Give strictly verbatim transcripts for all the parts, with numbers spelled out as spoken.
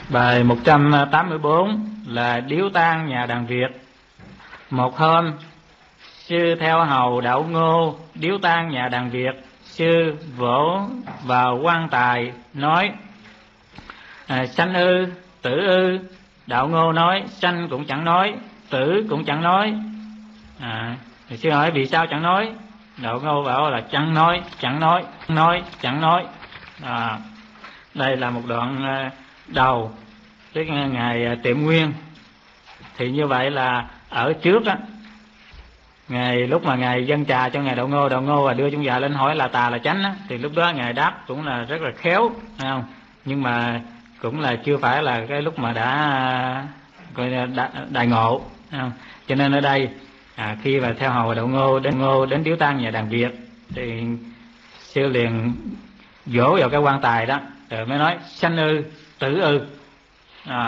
Bài một trăm tám mươi bốn là Điếu Tang nhà đàn Việt. Một hôm, sư theo hầu đạo Ngô điếu tang nhà đàn Việt. Sư vỗ vào quan tài nói: à, sanh ư, tử ư? Đạo Ngô nói: sanh cũng chẳng nói, tử cũng chẳng nói. à, Sư hỏi vì sao chẳng nói? Đạo Ngô bảo là chẳng nói, chẳng nói, nói, chẳng nói. à, Đây là một đoạn đầu cái ngày Tiệm Nguyên. Thì như vậy là ở trước á, ngày lúc mà ngài dâng trà cho ngài Đạo Ngô, Đạo Ngô và đưa chung dạ lên hỏi là tà là chánh á, thì lúc đó ngài đáp cũng là rất là khéo, phải không? Nhưng mà cũng là chưa phải là cái lúc mà đã gọi là đại, đại ngộ, phải không? Cho nên ở đây à, khi mà theo hầu Đạo Ngô đến Ngô đến điếu tang nhà đàn Việt thì sư liền vỗ vào cái quan tài đó rồi mới nói: sanh ư, tử ư? à,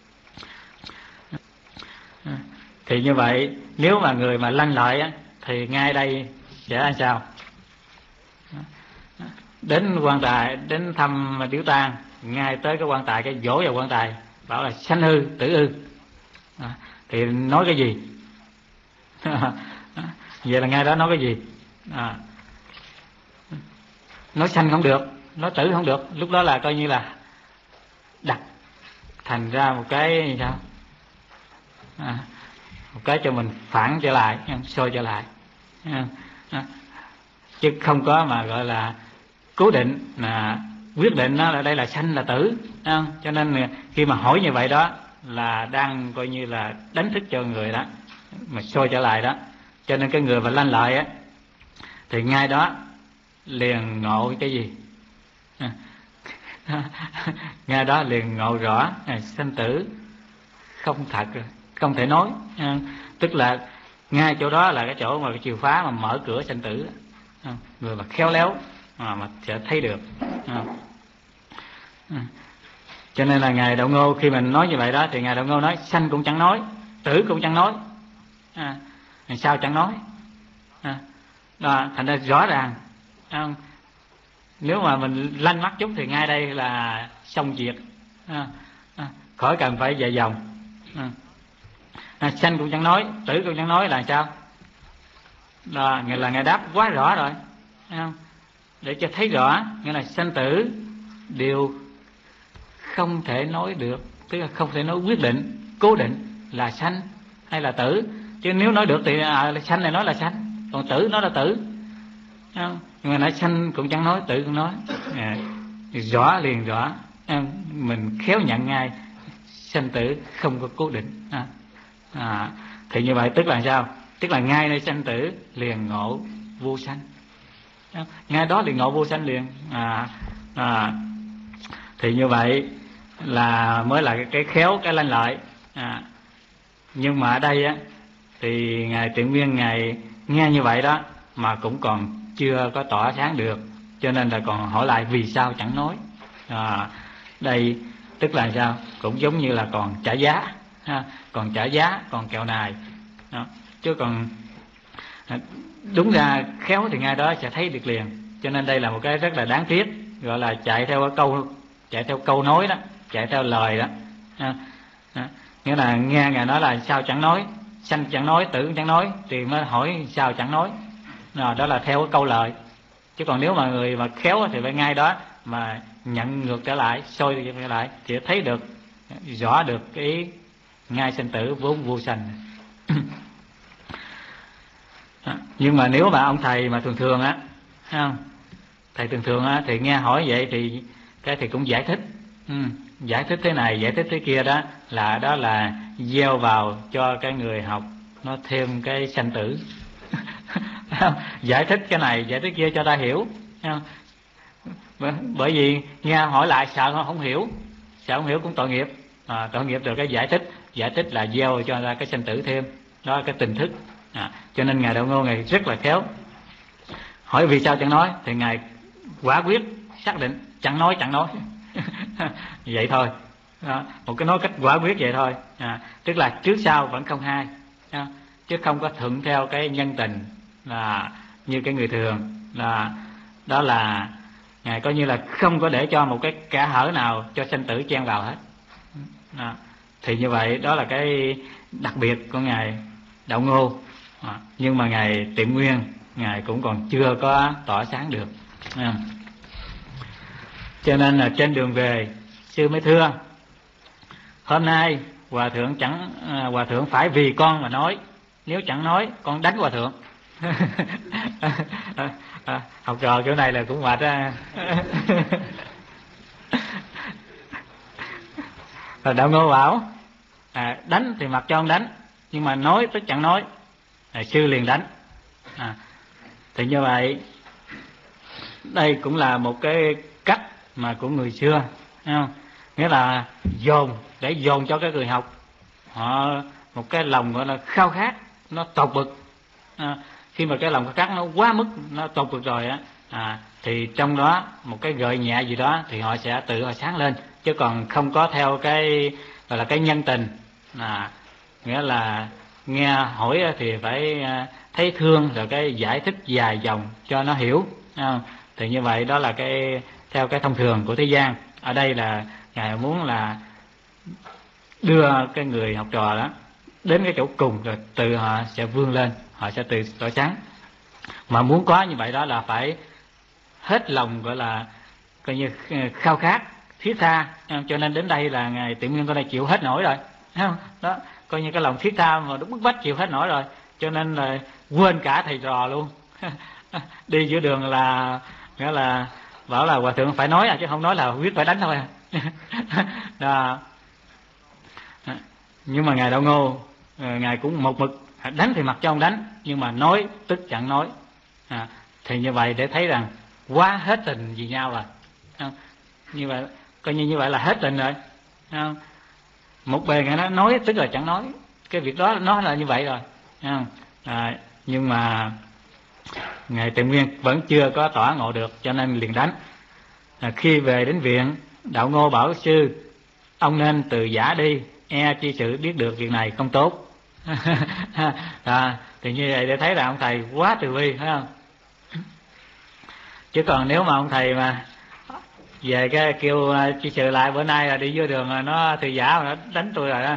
Thì như vậy nếu mà người mà lanh lợi á, thì ngay đây sẽ làm sao? Đến quan tài, đến thăm điếu tang, ngay tới cái quan tài, cái vỗ vào quan tài bảo là sanh ư, tử ư? à, Thì nói cái gì? Vậy là ngay đó nói cái gì? à, Nói sanh không được, nói tử không được. Lúc đó là coi như là đặt thành ra một cái sao? à, một cái cho mình phản trở lại, soi trở lại, chứ không có mà gọi là cố định là quyết định nó là đây là sanh là tử. Cho nên khi mà hỏi như vậy đó là đang coi như là đánh thức cho người đó mà soi trở lại đó. Cho nên cái người mà lanh lợi á thì ngay đó liền ngộ cái gì? Ngay đó liền ngộ rõ sanh tử không thật rồi, không thể nói. Tức là ngay chỗ đó là cái chỗ mà cái chìa khóa mà mở cửa sanh tử. Người mà khéo léo mà, mà sẽ thấy được. Cho nên là ngài Đạo Ngô khi mình nói như vậy đó thì ngài Đạo Ngô nói sanh cũng chẳng nói, tử cũng chẳng nói. à, Sao chẳng nói? à, đó, thành ra rõ ràng. à, Nếu mà mình lanh mắt chút thì ngay đây là xong việc. à, à, Khỏi cần phải về vòng. à, à, Sanh cũng chẳng nói, tử cũng chẳng nói là sao? Đó, nghĩa là ngài đáp quá rõ rồi, thấy không? Để cho thấy rõ, nghĩa là sanh tử đều không thể nói được, tức là không thể nói quyết định, cố định là sanh hay là tử. Chứ nếu nói được thì à, sanh này nói là sanh, còn tử nói là tử. Thấy không? Nhưng mà nói sanh cũng chẳng nói, tử cũng nói. à, Rõ liền rõ. Mình khéo nhận ngay sanh tử không có cố định. à, à, Thì như vậy tức là sao? Tức là ngay nơi sanh tử liền ngộ vô sanh. Ngay đó liền ngộ vô sanh liền. à, à, Thì như vậy là mới là cái khéo, cái lanh lợi. à, Nhưng mà ở đây á thì ngài Tiện Nguyên ngài nghe như vậy đó mà cũng còn chưa có tỏa sáng được, cho nên là còn hỏi lại vì sao chẳng nói. à, Đây tức là sao? Cũng giống như là còn trả giá, ha, còn trả giá, còn kẹo nài đó. Chứ còn đúng ra khéo thì ngay đó sẽ thấy được liền. Cho nên đây là một cái rất là đáng tiếc, gọi là chạy theo cái câu, chạy theo câu nói đó, chạy theo lời đó. à, à, Nghĩa là nghe ngài nói là sao chẳng nói, sanh chẳng nói, tử chẳng nói, thì mới hỏi sao chẳng nói. à, Đó là theo cái câu lời. Chứ còn nếu mà người mà khéo thì phải ngay đó mà nhận ngược trở lại, soi trở lại thì thấy được rõ được cái ý ngay sanh tử vốn vô sanh. Nhưng mà nếu mà ông thầy mà thường thường á, không, thầy thường thường á thì nghe hỏi vậy thì cái thì cũng giải thích. ừ, Giải thích thế này, giải thích thế kia đó, là đó là gieo vào cho cái người học nó thêm cái sanh tử. Giải thích cái này, giải thích kia cho ta hiểu. Không? Bởi vì nghe hỏi lại sợ không hiểu, sợ không hiểu cũng tội nghiệp. à, Tội nghiệp rồi cái giải thích, giải thích là gieo cho ra cái sanh tử thêm. Đó là cái tình thức. à, Cho nên ngài Đạo Ngô ngài rất là khéo. Hỏi vì sao chẳng nói thì ngài quả quyết xác định chẳng nói, chẳng nói. Vậy thôi. Đó, một cái nói cách quả quyết vậy thôi. à, Tức là trước sau vẫn không hai. Đó, chứ không có thuận theo cái nhân tình là như cái người thường. Là đó là ngài coi như là không có để cho một cái kẽ hở nào cho sanh tử chen vào hết. À, thì như vậy đó là cái đặc biệt của ngài Đạo Ngô. À, nhưng mà ngài Tiệm Nguyên ngài cũng còn chưa có tỏa sáng được. À, cho nên là trên đường về sư mới thưa: hôm nay hòa thượng chẳng à, hòa thượng phải vì con mà nói, nếu chẳng nói con đánh hòa thượng. à, à, học trò chỗ này là cũng mệt á. Rồi Đạo Ngô bảo: à, đánh thì mặc cho ông đánh, nhưng mà nói tức chẳng nói. À, sư liền đánh. À, thì như vậy đây cũng là một cái cách mà của người xưa, thấy không? Nghĩa là dồn, để dồn cho cái người học họ một cái lòng gọi là khao khát, nó tột bực. À, khi mà cái lòng khao khát nó quá mức, nó tột bực rồi á, à, thì trong đó một cái gợi nhẹ gì đó thì họ sẽ tự họ sáng lên, chứ còn không có theo cái gọi là cái nhân tình. À, nghĩa là nghe hỏi thì phải thấy thương rồi cái giải thích dài dòng cho nó hiểu. À, thì như vậy đó là cái theo cái thông thường của thế gian. Ở đây là ngài muốn là đưa cái người học trò đó đến cái chỗ cùng, rồi từ họ sẽ vươn lên, họ sẽ từ tỏa sáng. Mà muốn có như vậy đó là phải hết lòng gọi là coi như khao khát thiết tha. Cho nên đến đây là ngài Tiệm Nguyên con này chịu hết nổi rồi, thấy không? Đó, coi như cái lòng thiết tha mà đúng bức bách chịu hết nổi rồi, cho nên là quên cả thầy trò luôn. Đi giữa đường là nghĩa là bảo là hòa thượng phải nói à, chứ không nói là quyết phải đánh thôi. Đó. Nhưng mà ngài Đạo Ngô ngài cũng một mực đánh thì mặc cho ông đánh, nhưng mà nói tức chẳng nói. À, thì như vậy để thấy rằng quá hết tình vì nhau rồi. À, như vậy coi như như vậy là hết tình rồi. À, một bề ngài nó nói tức là chẳng nói, cái việc đó nó là như vậy rồi. À, à, nhưng mà ngài Tiệm Nguyên vẫn chưa có tỏa ngộ được, cho nên liền đánh. À, khi về đến viện, Đạo Ngô bảo sư: ông nên từ giả đi, e chi sự biết được việc này không tốt. À, thì như vậy để thấy là ông thầy quá từ bi, phải không? Chứ còn nếu mà ông thầy mà về cái kêu chi sự lại bữa nay là đi vô đường là nó từ giả mà nó đánh tôi rồi đó.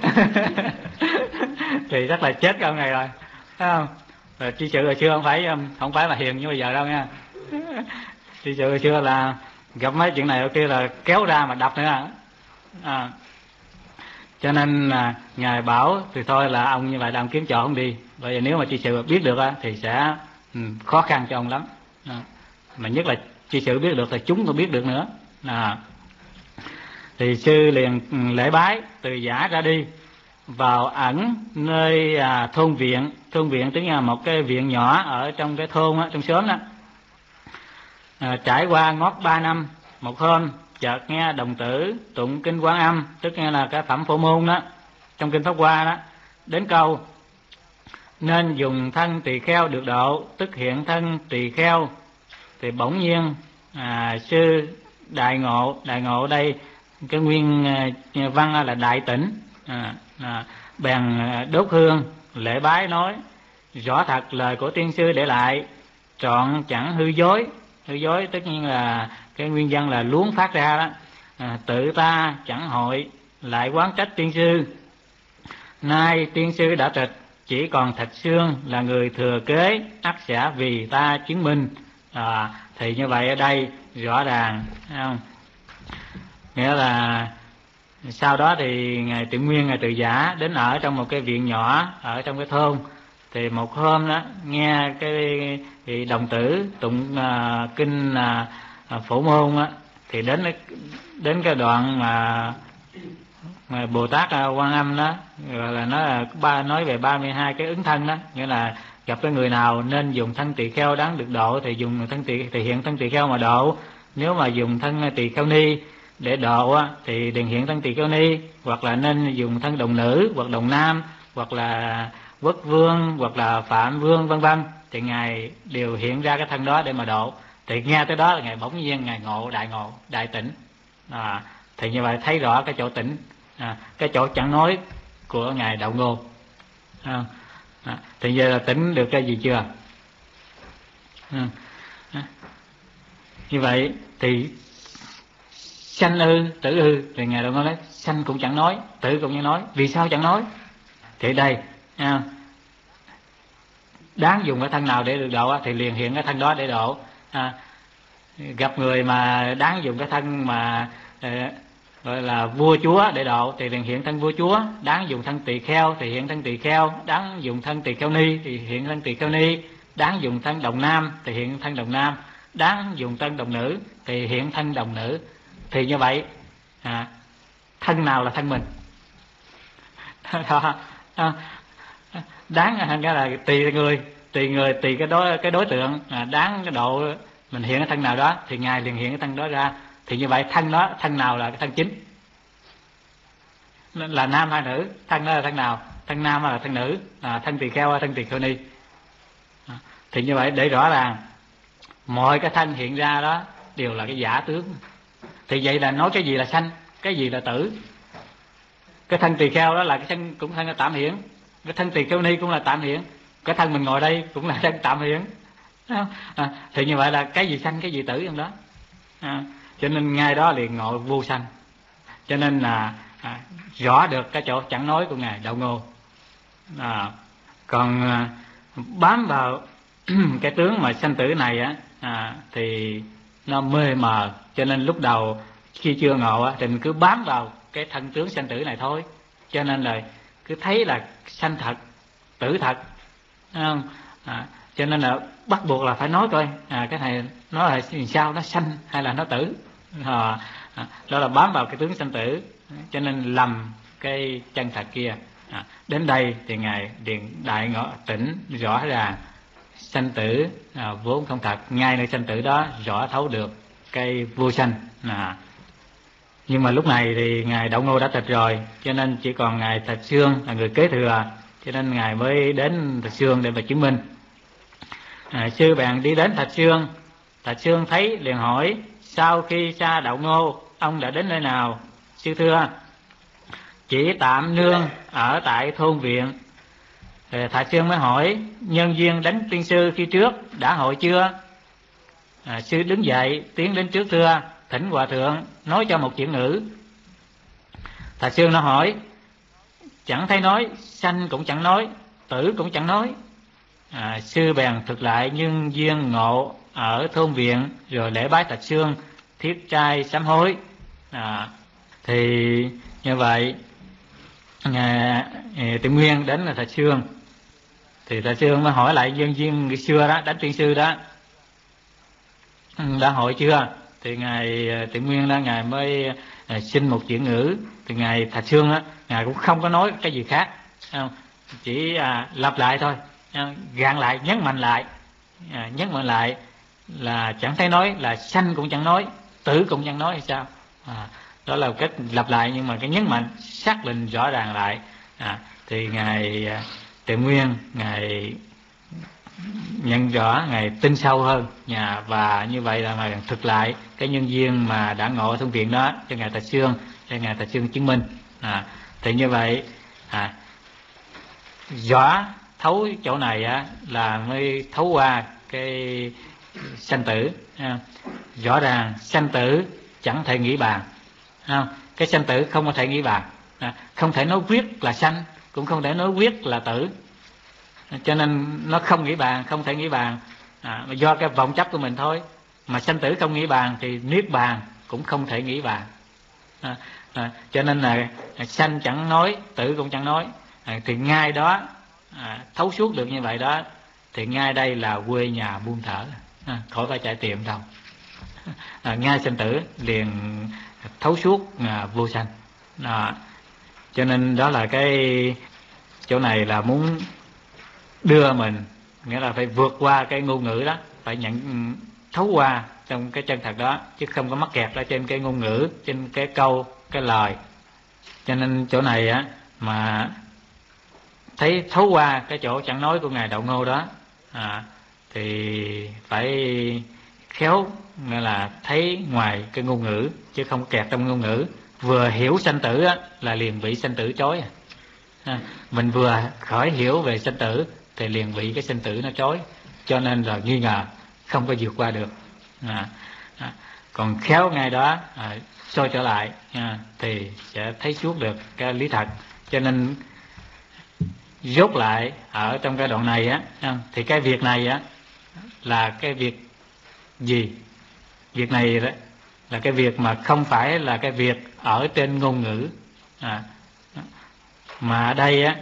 Thì rất là chết cái ông này rồi, phải không? Rồi chi sự hồi xưa không phải không phải mà hiền như bây giờ đâu nha. Chi sự hồi xưa là gặp mấy chuyện này kia là kéo ra mà đập nữa. À, cho nên là ngài bảo thì thôi là ông như vậy là ông kiếm chỗ ông đi, bởi vì nếu mà chi sự biết được á thì sẽ ừ, khó khăn cho ông lắm. À, mà nhất là chi sự biết được thì chúng cũng biết được nữa. À, thì sư liền lễ bái từ giả ra đi, vào ẩn nơi à, thôn viện. Thôn viện tức là một cái viện nhỏ ở trong cái thôn á, trong xóm đó. À, trải qua ngót ba năm, một hôm chợt nghe đồng tử tụng kinh Quán Âm, tức nghe là cái phẩm phổ môn đó, trong kinh Pháp Hoa đó, đến câu nên dùng thân tỳ kheo được độ, tức hiện thân tỳ kheo. Thì bỗng nhiên à, sư đại ngộ, đại ngộ ở đây cái nguyên à, văn là đại tỉnh. À, à, bèn đốt hương lễ bái nói: rõ thật lời của tiên sư để lại, trọn chẳng hư dối. Hư dối tất nhiên là cái nguyên văn là luống phát ra đó. À, tự ta chẳng hội lại quán trách tiên sư, nay tiên sư đã trịch, chỉ còn thịt xương là người thừa kế, ắt sẽ vì ta chứng minh. À, thì như vậy ở đây rõ ràng, thấy không? Nghĩa là sau đó thì ngài Tiệm Nguyên, ngài Từ Giả đến ở trong một cái viện nhỏ ở trong cái thôn. Thì một hôm đó nghe cái thì đồng tử tụng à, kinh à, phổ môn á, thì đến đến cái đoạn mà, mà Bồ Tát à, Quan Âm đó gọi là nó là ba nói về ba mươi hai cái ứng thân đó, nghĩa là gặp cái người nào nên dùng thân tỳ kheo đáng được độ thì dùng thân tỳ thì hiện thân tỳ kheo mà độ. Nếu mà dùng thân tỳ kheo ni để độ á, thì đừng hiện thân tỳ kheo ni, hoặc là nên dùng thân đồng nữ hoặc đồng nam, hoặc là Quốc Vương hoặc là Phạm Vương vân vân, thì ngài đều hiện ra cái thân đó để mà độ. Thì nghe tới đó là ngài bỗng nhiên ngài ngộ, đại ngộ, đại tỉnh. À, thì như vậy thấy rõ cái chỗ tỉnh, à, cái chỗ chẳng nói của ngài Đạo Ngô. À, à, thì giờ là tỉnh được cái gì chưa? À, à, như vậy thì sanh ư, tử ư, thì ngài Đạo Ngô nói sanh cũng chẳng nói, tử cũng chẳng nói. Vì sao chẳng nói? Thì đây à, đáng dùng cái thân nào để được độ thì liền hiện cái thân đó để độ. À, gặp người mà đáng dùng cái thân mà à, gọi là vua chúa để độ thì liền hiện thân vua chúa, đáng dùng thân tỳ kheo thì hiện thân tỳ kheo, đáng dùng thân tỳ kheo ni thì hiện thân tỳ kheo ni, đáng dùng thân đồng nam thì hiện thân đồng nam, đáng dùng thân đồng nữ thì hiện thân đồng nữ. Thì như vậy à, thân nào là thân mình? Đáng cái là tùy người, tùy người, tùy cái đối cái đối tượng à, đáng cái độ mình hiện cái thân nào đó thì ngài liền hiện cái thân đó ra. Thì như vậy thân đó, thân nào là cái thân chính, là nam hay nữ? Thân đó là thân nào? Thân nam hay là thân nữ? À, thân tỳ kheo hay thân tỳ kheo ni? À, thì như vậy để rõ ràng mọi cái thân hiện ra đó đều là cái giả tướng. Thì vậy là nói cái gì là sanh, cái gì là tử. Cái thân tỳ kheo đó là cái thân cũng thân là tạm hiển, cái thân tỳ kheo ni cũng là tạm hiển, cái thân mình ngồi đây cũng là thân tạm hiển. À, thì như vậy là cái gì sanh cái gì tử trong đó. À, cho nên ngay đó liền ngộ vô sanh. Cho nên là à, rõ được cái chỗ chẳng nói của ngài Đạo Ngô. À, còn à, bám vào cái tướng mà sanh tử này á à, thì nó mê mờ. Cho nên lúc đầu khi chưa ngộ á, thì mình cứ bám vào cái thân tướng sanh tử này thôi. Cho nên là cứ thấy là sanh thật, tử thật, thấy không? À, cho nên là bắt buộc là phải nói coi à, cái này nó là sao, nó sanh hay là nó tử. À, à, đó là bám vào cái tướng sanh tử, cho nên lầm cái chân thật kia. À, đến đây thì ngài điện đại ngộ tỉnh rõ ràng sanh tử à, vốn không thật, ngay nơi sanh tử đó rõ thấu được cái vô sanh. À, nhưng mà lúc này thì ngài Đạo Ngô đã tịch rồi, cho nên chỉ còn ngài Thạch Xương là người kế thừa, cho nên ngài mới đến Thạch Xương để mà chứng minh. À, sư bèn đi đến Thạch Xương. Thạch Xương thấy liền hỏi: sau khi xa Đạo Ngô, ông đã đến nơi nào? Sư thưa: chỉ tạm nương ở tại thôn viện. Thạch Xương mới hỏi: nhân duyên đánh tiên sư khi trước đã hội chưa? À, sư đứng dậy tiến đến trước thưa: thỉnh hòa thượng nói cho một chuyện ngữ. Thạch Xương nó hỏi: chẳng thấy nói, sanh cũng chẳng nói, tử cũng chẳng nói. À, sư bèn thực lại nhân duyên ngộ ở thôn viện, rồi lễ bái Thạch Xương, thiết trai sám hối. À, thì như vậy à, Tự Nguyên đến là Thạch Xương, thì Thạch Xương mới hỏi lại nhân duyên ngày xưa đó, đánh tiên sư đó đã hội chưa? Thì ngài Tự Nguyên đó ngài mới xin một chuyện ngữ. Thì ngài Thạch Xương đó ngài cũng không có nói cái gì khác, không? Chỉ à, lặp lại thôi, gạn lại, nhấn mạnh lại, à, nhấn mạnh lại là chẳng thấy nói, là sanh cũng chẳng nói, tử cũng chẳng nói hay sao. À, đó là cách lặp lại, nhưng mà cái nhấn mạnh xác định rõ ràng lại. À, thì ngài Tự Nguyên ngài nhận rõ, ngài tin sâu hơn nhà, và như vậy là mà thực lại cái nhân duyên mà đã ngộ ở thôn viện đó cho ngài Thạch Xương, cho ngài Thạch Xương chứng minh. À, thì như vậy à, rõ thấu chỗ này á là mới thấu qua cái sanh tử. À, rõ ràng sanh tử chẳng thể nghĩ bàn. À, cái sanh tử không có thể nghĩ bàn. À, không thể nói quyết là sanh, cũng không thể nói quyết là tử, cho nên nó không nghĩ bàn, không thể nghĩ bàn. À, do cái vọng chấp của mình thôi. Mà sanh tử không nghĩ bàn thì niết bàn cũng không thể nghĩ bàn. À, à, cho nên là sanh chẳng nói, tử cũng chẳng nói. À, thì ngay đó à, thấu suốt được như vậy đó, thì ngay đây là quê nhà buông thở, à, khỏi phải chạy tiệm đâu. À, ngay sanh tử liền thấu suốt à, vô sanh. À, cho nên đó là cái chỗ này là muốn đưa mình, nghĩa là phải vượt qua cái ngôn ngữ đó, phải nhận thấu qua trong cái chân thật đó, chứ không có mắc kẹt ở trên cái ngôn ngữ, trên cái câu, cái lời. Cho nên chỗ này á mà thấy thấu qua cái chỗ chẳng nói của ngài Đạo Ngô đó, à, thì phải khéo, nghĩa là thấy ngoài cái ngôn ngữ chứ không kẹt trong ngôn ngữ. Vừa hiểu sanh tử á là liền bị sanh tử chối. À, mình vừa khởi hiểu về sanh tử thì liền bị cái sinh tử nó chối, cho nên là nghi ngờ, không có vượt qua được. À, à, còn khéo ngay đó à, soi trở lại à, thì sẽ thấy suốt được cái lý thật. Cho nên rốt lại ở trong cái đoạn này á, thì cái việc này á là cái việc gì? Việc này đó là cái việc mà không phải là cái việc ở trên ngôn ngữ, à, mà ở đây á,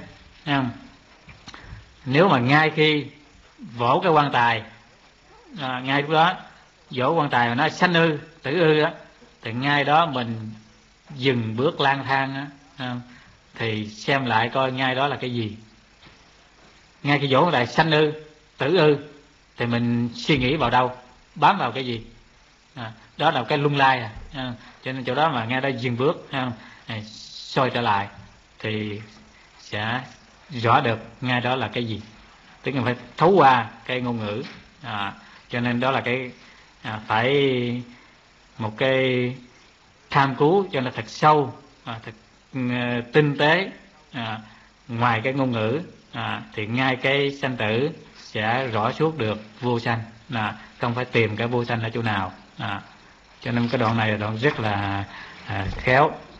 nếu mà ngay khi vỗ cái quan tài, à, ngay lúc đó vỗ quan tài mà nó sanh ư tử ư á, thì ngay đó mình dừng bước lang thang á, à, thì xem lại coi ngay đó là cái gì. Ngay khi vỗ quan tài sanh ư tử ư thì mình suy nghĩ vào đâu, bám vào cái gì, à, đó là cái lung lai, à, à, cho nên chỗ đó mà ngay đó dừng bước, à, soi trở lại thì sẽ rõ được ngay đó là cái gì. Tức là phải thấu qua cái ngôn ngữ, à, cho nên đó là cái à, phải một cái tham cứu cho nó thật sâu, à, thật uh, tinh tế, à, ngoài cái ngôn ngữ, à, thì ngay cái sanh tử sẽ rõ suốt được vô sanh, là không phải tìm cái vô sanh ở chỗ nào, à, cho nên cái đoạn này là đoạn rất là à, khéo.